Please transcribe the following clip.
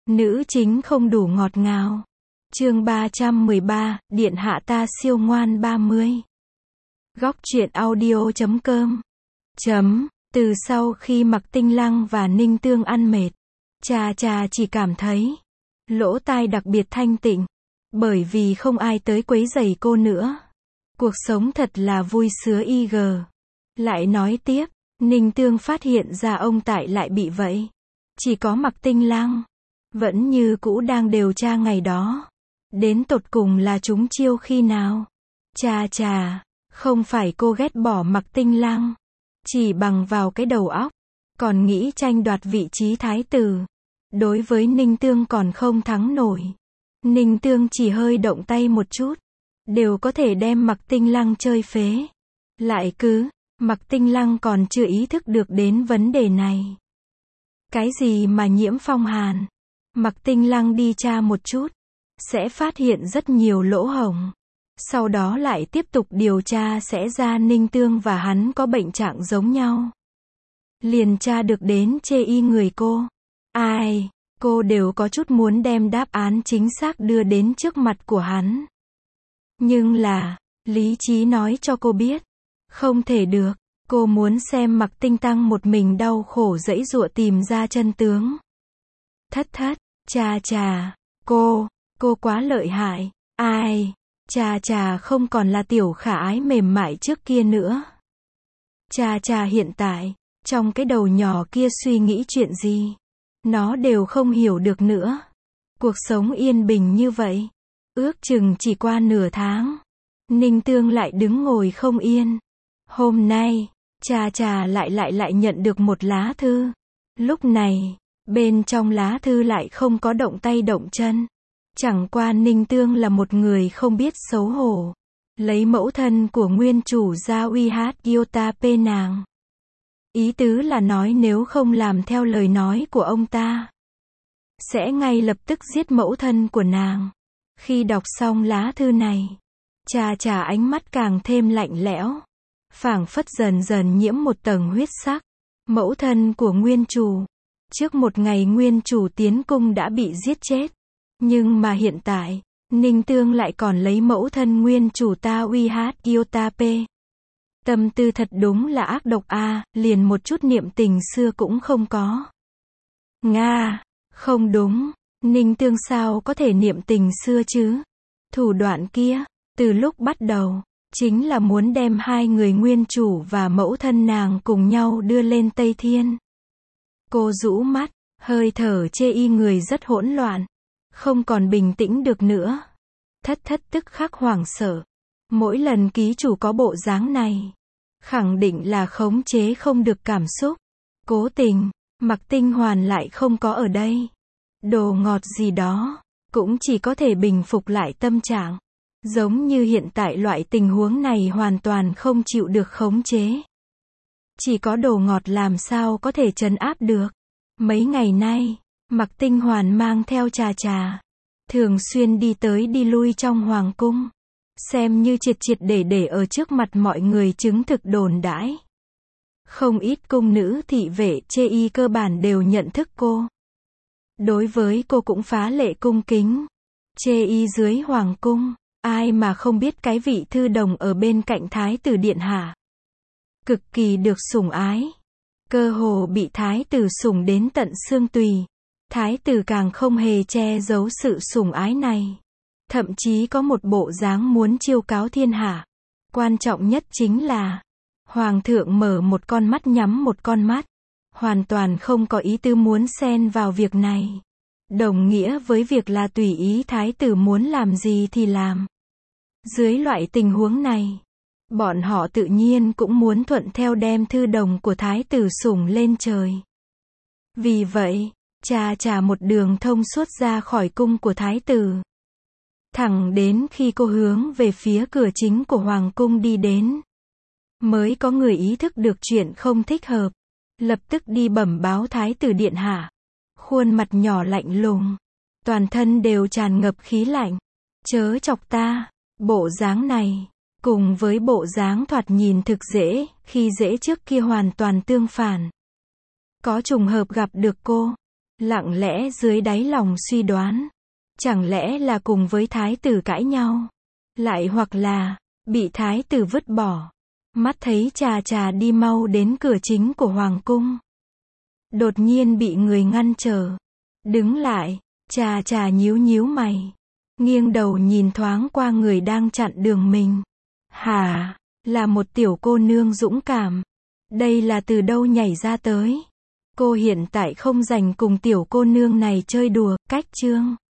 Nữ chính không đủ ngọt ngào. Chương 313, Điện hạ ta siêu ngoan 30. Góc truyện audio.com. Từ sau khi Mặc Tinh Lăng và Ninh Tương ăn mệt, Trà Trà chỉ cảm thấy lỗ tai đặc biệt thanh tịnh, bởi vì không ai tới quấy rầy cô nữa. Cuộc sống thật là vui sướng IG. Lại nói tiếp, Ninh Tương phát hiện ra ông tại lại bị vậy. Chỉ có Mặc Tinh Lăng vẫn như cũ đang điều tra ngày đó. Đến tột cùng là chúng chiêu khi nào? Trà Trà, không phải cô ghét bỏ Mặc Tinh Lăng, chỉ bằng vào cái đầu óc, còn nghĩ tranh đoạt vị trí thái tử. Đối với Ninh Tương còn không thắng nổi. Ninh Tương chỉ hơi động tay một chút, đều có thể đem Mặc Tinh Lăng chơi phế. Lại cứ, Mặc Tinh Lăng còn chưa ý thức được đến vấn đề này. Cái gì mà nhiễm phong hàn? Mặc Tinh Lăng đi tra một chút, sẽ phát hiện rất nhiều lỗ hổng. Sau đó lại tiếp tục điều tra sẽ ra Ninh Tương và hắn có bệnh trạng giống nhau. Liền tra được đến chê y người cô. Ai, cô đều có chút muốn đem đáp án chính xác đưa đến trước mặt của hắn. Nhưng là, lý trí nói cho cô biết, không thể được. Cô muốn xem Mặc Tinh Tăng một mình đau khổ giãy giụa tìm ra chân tướng. Thất, Trà Trà, cô quá lợi hại. Ai, Trà Trà không còn là tiểu khả ái mềm mại trước kia nữa. Trà Trà hiện tại, trong cái đầu nhỏ kia suy nghĩ chuyện gì, nó đều không hiểu được nữa. Cuộc sống yên bình như vậy, ước chừng chỉ qua nửa tháng, Ninh Tương lại đứng ngồi không yên. Hôm nay, Trà Trà lại nhận được một lá thư. Lúc này, bên trong lá thư lại không có động tay động chân. Chẳng qua Ninh Tương là một người không biết xấu hổ, lấy mẫu thân của nguyên chủ ra uy hát Yotap nàng. Ý tứ là nói nếu không làm theo lời nói của ông ta, sẽ ngay lập tức giết mẫu thân của nàng. Khi đọc xong lá thư này, Trà Trà ánh mắt càng thêm lạnh lẽo, phảng phất dần dần nhiễm một tầng huyết sắc. Mẫu thân của nguyên chủ, trước một ngày nguyên chủ tiến cung đã bị giết chết. Nhưng mà hiện tại, Ninh Tương lại còn lấy mẫu thân nguyên chủ ta uy hát Yotap. Tâm tư thật đúng là ác độc a, liền một chút niệm tình xưa cũng không có. Nga, không đúng, Ninh Tương sao có thể niệm tình xưa chứ? Thủ đoạn kia, từ lúc bắt đầu, chính là muốn đem hai người nguyên chủ và mẫu thân nàng cùng nhau đưa lên Tây Thiên. Cô rũ mắt, hơi thở chê y người rất hỗn loạn, không còn bình tĩnh được nữa. Thất tức khắc hoảng sợ. Mỗi lần ký chủ có bộ dáng này, khẳng định là khống chế không được cảm xúc. Cố tình, Mặc Tinh Hoàn lại không có ở đây. Đồ ngọt gì đó, cũng chỉ có thể bình phục lại tâm trạng. Giống như hiện tại loại tình huống này hoàn toàn không chịu được khống chế. Chỉ có đồ ngọt làm sao có thể trấn áp được. Mấy ngày nay, Mặc Tinh Hoàn mang theo Trà Trà, thường xuyên đi tới đi lui trong hoàng cung, xem như triệt để ở trước mặt mọi người chứng thực đồn đãi. Không ít cung nữ thị vệ chê y cơ bản đều nhận thức cô. Đối với cô cũng phá lệ cung kính. Chê y dưới hoàng cung, ai mà không biết cái vị thư đồng ở bên cạnh thái tử điện hạ. Cực kỳ được sủng ái. Cơ hồ bị thái tử sủng đến tận xương tùy. Thái tử càng không hề che giấu sự sủng ái này. Thậm chí có một bộ dáng muốn chiêu cáo thiên hạ. Quan trọng nhất chính là, hoàng thượng mở một con mắt nhắm một con mắt. Hoàn toàn không có ý tư muốn xen vào việc này. Đồng nghĩa với việc là tùy ý thái tử muốn làm gì thì làm. Dưới loại tình huống này, bọn họ tự nhiên cũng muốn thuận theo đem thư đồng của thái tử sủng lên trời. Vì vậy, Trà Trà một đường thông suốt ra khỏi cung của thái tử. Thẳng đến khi cô hướng về phía cửa chính của hoàng cung đi đến, mới có người ý thức được chuyện không thích hợp. Lập tức đi bẩm báo thái tử điện hạ. Khuôn mặt nhỏ lạnh lùng, toàn thân đều tràn ngập khí lạnh. Chớ chọc ta. Bộ dáng này, cùng với bộ dáng thoạt nhìn thực dễ, khi dễ trước kia hoàn toàn tương phản. Có trùng hợp gặp được cô, Lặng lẽ dưới đáy lòng suy đoán. Chẳng lẽ là cùng với thái tử cãi nhau? Lại hoặc là, bị thái tử vứt bỏ. Mắt thấy Trà Trà đi mau đến cửa chính của hoàng cung. Đột nhiên bị người ngăn trở. Đứng lại, Trà Trà nhíu nhíu mày. Nghiêng đầu nhìn thoáng qua người đang chặn đường mình. Hả, là một tiểu cô nương dũng cảm. Đây là từ đâu nhảy ra tới? Cô hiện tại không rảnh cùng tiểu cô nương này chơi đùa, cách chương.